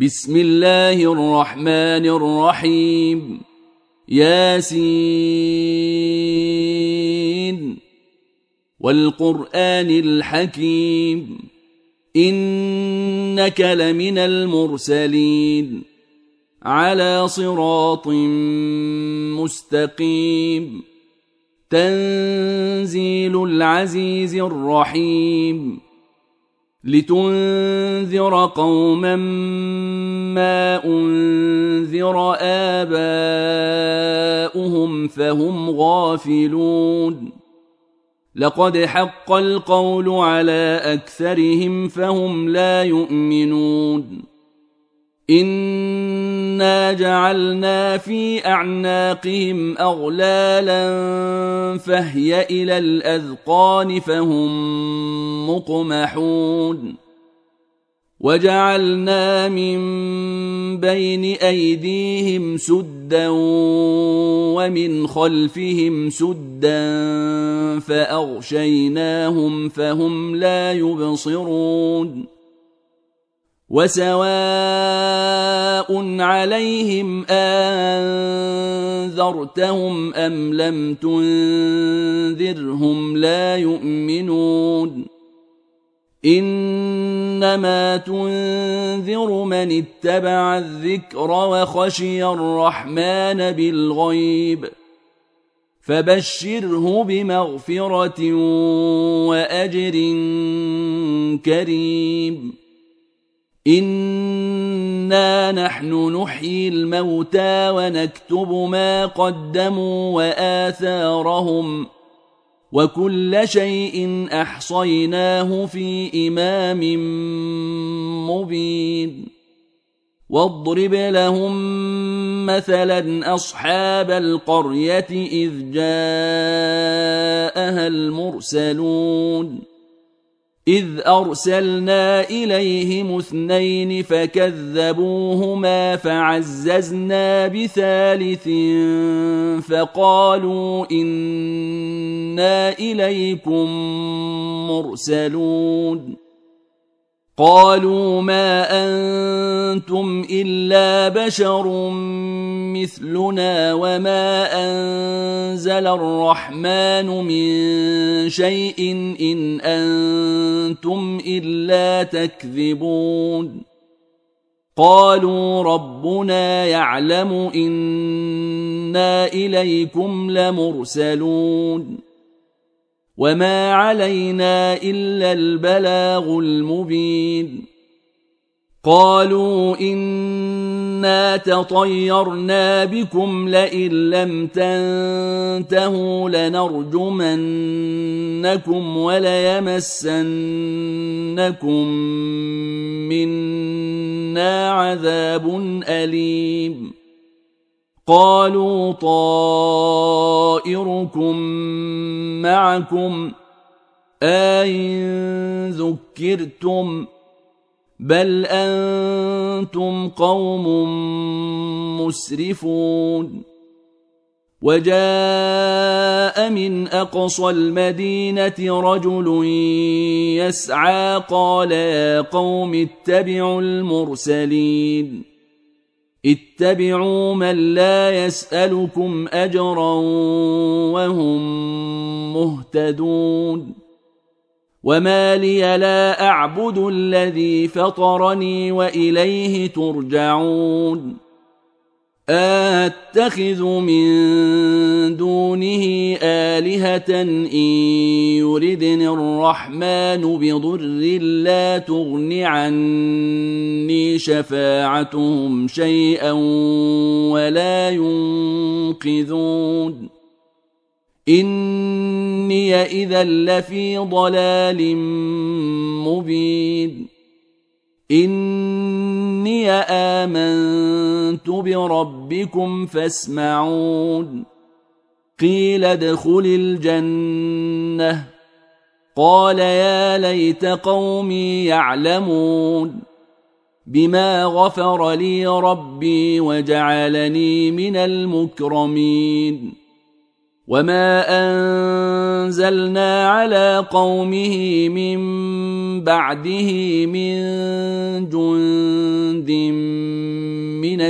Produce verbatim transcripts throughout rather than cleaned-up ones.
بسم الله الرحمن الرحيم. ياسين والقرآن الحكيم إنك لمن المرسلين على صراط مستقيم. تنزيل العزيز الرحيم لتنذر قوما ما أنذر آباؤهم فهم غافلون. لقد حق القول على أكثرهم فهم لا يؤمنون. إنا جعلنا في أعناقهم أغلالا فهي إلى الأذقان فهم مقمحون. وجعلنا من بين أيديهم سدا ومن خلفهم سدا فأغشيناهم فهم لا يبصرون. وسواء عليهم أنذرتهم أم لم تنذرهم لا يؤمنون. إنما تنذر من اتبع الذكر وخشي الرحمن بالغيب فبشره بمغفرة وأجر كريم. إنا نحن نحيي الموتى ونكتب ما قدموا وآثارهم وكل شيء أحصيناه في إمام مبين. واضرب لهم مثلا أصحاب القرية إذ جاءها المرسلون إذ أرسلنا إليهم اثنين فكذبوهما فعززنا بثالث فقالوا إنا إليكم مرسلون. قالوا ما أنتم إلا بشر مثلنا وما أنزل الرحمن من شيء إن أنتم إلا تكذبون. قالوا ربنا يعلم إنا إليكم لمرسلون وما علينا إلا البلاغ المبين. قالوا إنا تطيرنا بكم لئن لم تنتهوا لنرجمنكم وليمسنكم منا عذاب أليم. قالوا طائركم معكم أئن ذكرتم بل أنتم قوم مسرفون. وجاء من أقصى المدينة رجل يسعى قال يا قوم اتبعوا المرسلين اتبعوا من لا يسألكم أجرا وهم مهتدون. وما لي لا أعبد الذي فطرني وإليه ترجعون. أتخذ من دونه آلهة إن يردني الرحمن بضر لا تغن عني شفاعتهم شيئا ولا ينقذون. إني إذا لفي ضلال مبين. إني آمنت بربكم فاسمعون. قيل ادخل الجنة قال يا ليت قومي يعلمون بما غفر لي ربي وجعلني من المكرمين. وما أنزلنا على قومه من بعده من جند من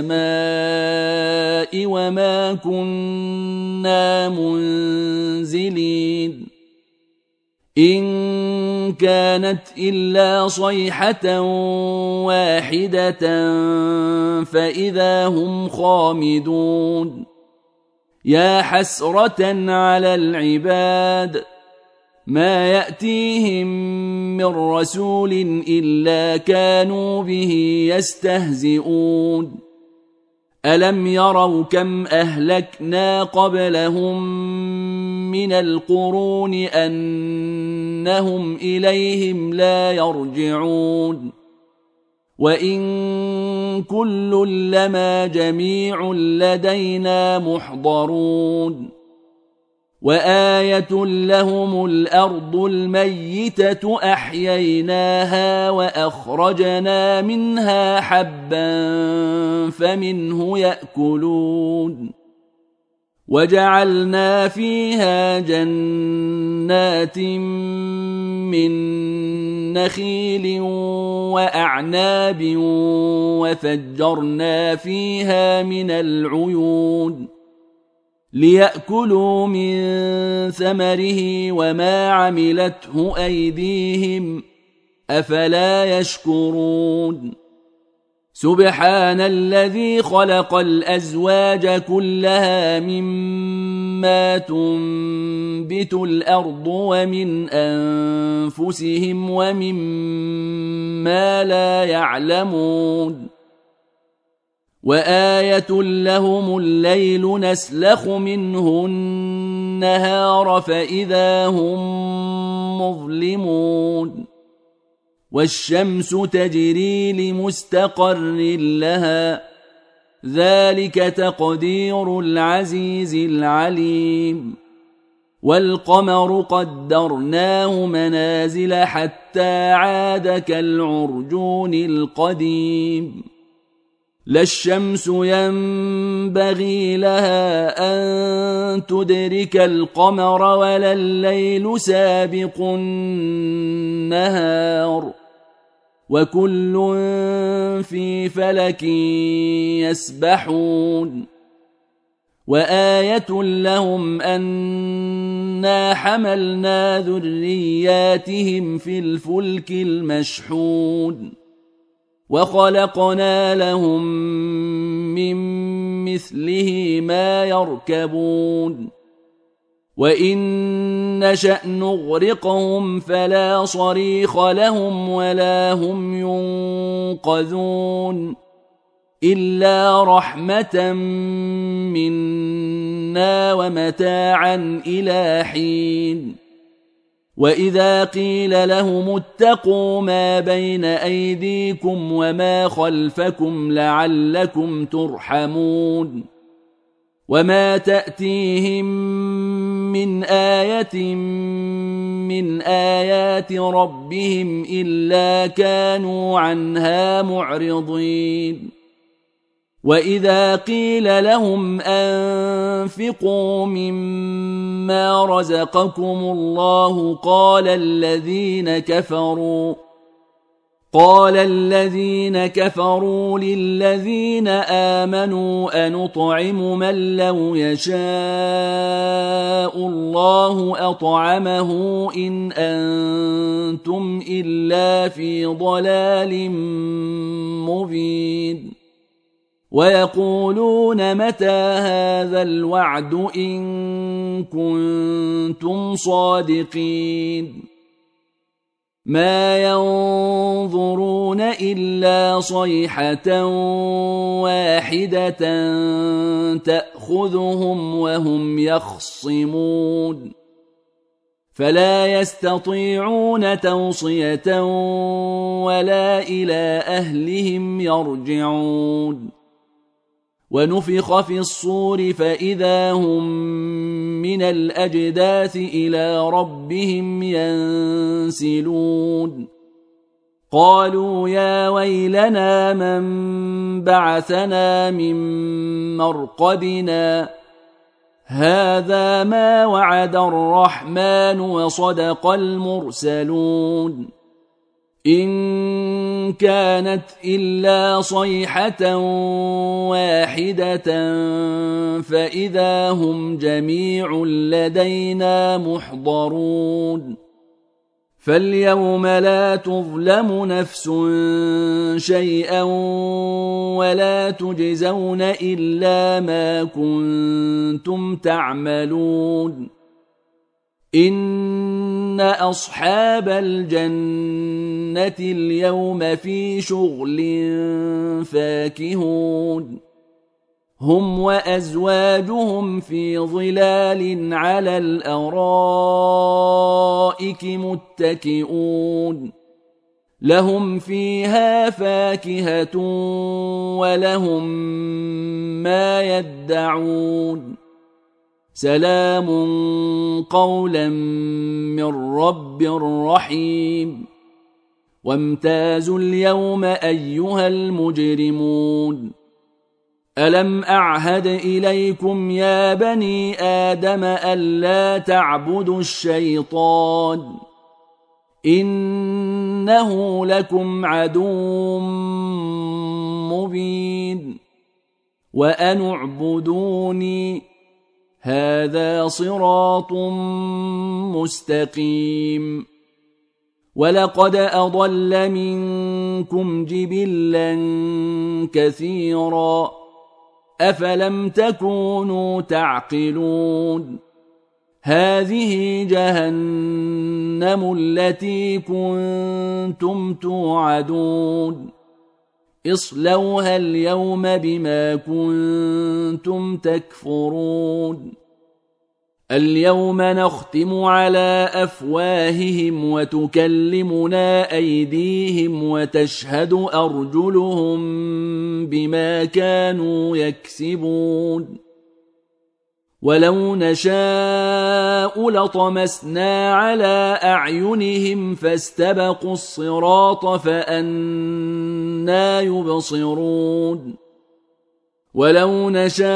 السماء وما كنا منزلين إن كانت إلا صيحة واحدة فإذا هم خامدون يا حسرة على العباد ما يأتيهم من رسول إلا كانوا به يستهزئون ألم يروا كم أهلكنا قبلهم من القرون أنهم إليهم لا يرجعون وإن كل لما جميع لدينا محضرون وآية لهم الأرض الميتة أحييناها وأخرجنا منها حبا فمنه يأكلون وجعلنا فيها جنات من نخيل وأعناب وفجرنا فيها من العيون ليأكلوا من ثمره وما عملته أيديهم أفلا يشكرون سبحان الذي خلق الأزواج كلها مما تنبت الأرض ومن أنفسهم ومما لا يعلمون وآية لهم الليل نسلخ منه النهار فإذا هم مظلمون والشمس تجري لمستقر لها ذلك تقدير العزيز العليم والقمر قدرناه منازل حتى عاد كالعرجون القديم لا الشمس ينبغي لها أن تدرك القمر ولا الليل سابق النهار وكل في فلك يسبحون وآية لهم أنا حملنا ذرياتهم في الفلك المشحون وخلقنا لهم من مثله ما يركبون وإن نشأ نغرقهم فلا صريخ لهم ولا هم ينقذون إلا رحمة منا ومتاعا إلى حين وإذا قيل لهم اتقوا ما بين أيديكم وما خلفكم لعلكم ترحمون وما تأتيهم من آية من آيات ربهم إلا كانوا عنها معرضين وإذا قيل لهم أنفقوا مما رزقكم الله قال الذين كفروا قال الذين كفروا للذين آمنوا أنطعم من لو يشاء الله أطعمه إن أنتم إلا في ضلال مبين ويقولون متى هذا الوعد إن كنتم صادقين ما ينظرون إلا صيحة واحدة تأخذهم وهم يخصمون فلا يستطيعون توصية ولا إلى أهلهم يرجعون ونفخ في الصور فإذا هم من الأجداث إلى ربهم ينسلون قالوا يا ويلنا من بعثنا من مرقدنا هذا ما وعد الرحمن وصدق المرسلون إن كانت إلا صيحة واحدة فإذا هم جميع لدينا محضرون فاليوم لا تظلم نفس شيئا ولا تجزون إلا ما كنتم تعملون إن أصحاب الجنة اليوم في شغل فاكهون هم وأزواجهم في ظلال على الأرائك متكئون لهم فيها فاكهة ولهم ما يدعون سلام قولا من رب رحيم وامتازوا اليوم أيها المجرمون ألم أعهد إليكم يا بني آدم ألا تعبدوا الشيطان إنه لكم عدو مبين وأن اعبدوني هذا صراط مستقيم ولقد أضل منكم جبلا كثيرا أفلم تكونوا تعقلون هذه جهنم التي كنتم توعدون اصلوها اليوم بما كنتم تكفرون اليوم نختم على أفواههم وتكلمنا أيديهم وتشهد أرجلهم بما كانوا يكسبون ولو نشاء لطمسنا على أعينهم فاستبقوا الصراط فأنى يبصرون ولو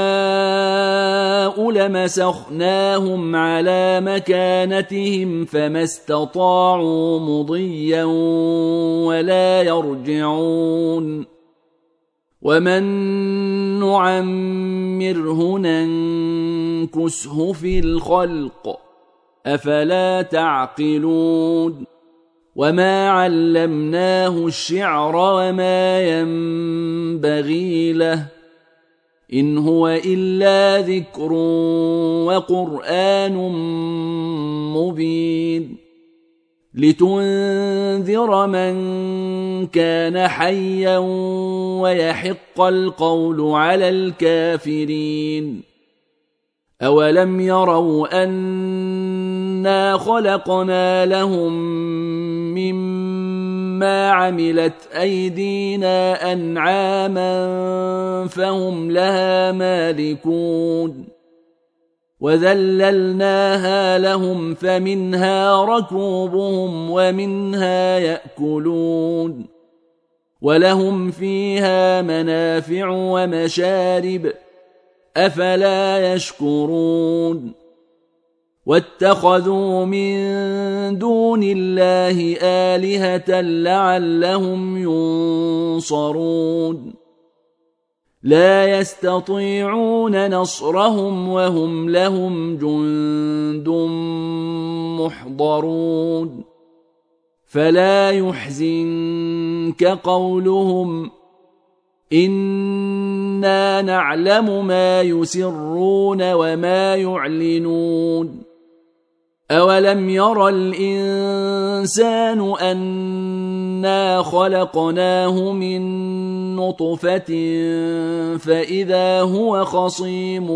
نشاء لمسخناهم على مكانتهم فما استطاعوا مضيا ولا يرجعون ومن نعمره ننكسه في الخلق أفلا تعقلون وما علمناه الشعر وما ينبغي له إن هو إلا ذكر وقرآن مبين لتنذر من كان حيا ويحق القول على الكافرين أولم يروا أنا خلقنا لهم مما عملت أيدينا أنعاما فهم لها مالكون وذللناها لهم فمنها ركوبهم ومنها يأكلون ولهم فيها منافع ومشارب أفلا يشكرون واتخذوا من دون الله آلهة لعلهم ينصرون لا يستطيعون نصرهم وهم لهم جند محضرون فلا يحزنك قولهم إنا نعلم ما يسرون وما يعلنون أولم ير الإنسان أنا خلقناه من نطفة فإذا هو خصيم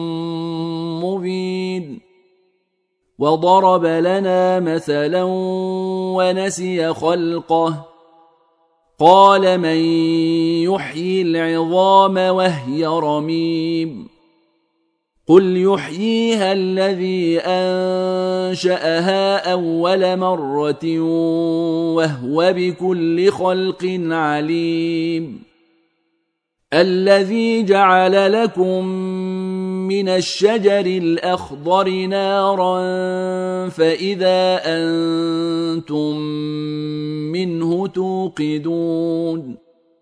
مبين وضرب لنا مثلا ونسي خلقه قال من يحيي العظام وهي رميم قل يحييها الذي أنشأها أول مرة وهو بكل خلق عليم الذي جعل لكم من الشجر الأخضر نارا فإذا أنتم منه توقدون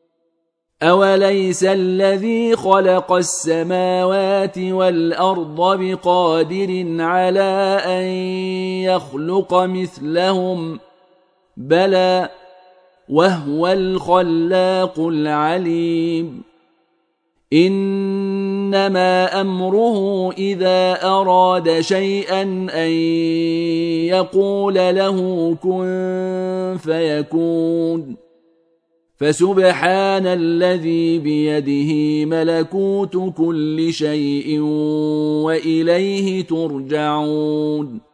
أوليس الذي خلق السماوات والأرض بقادر على أن يخلق مثلهم بلى وهو الخلاق العليم إنما أمره إذا أراد شيئا أن يقول له كن فيكون فسبحان الذي بيده ملكوت كل شيء وإليه ترجعون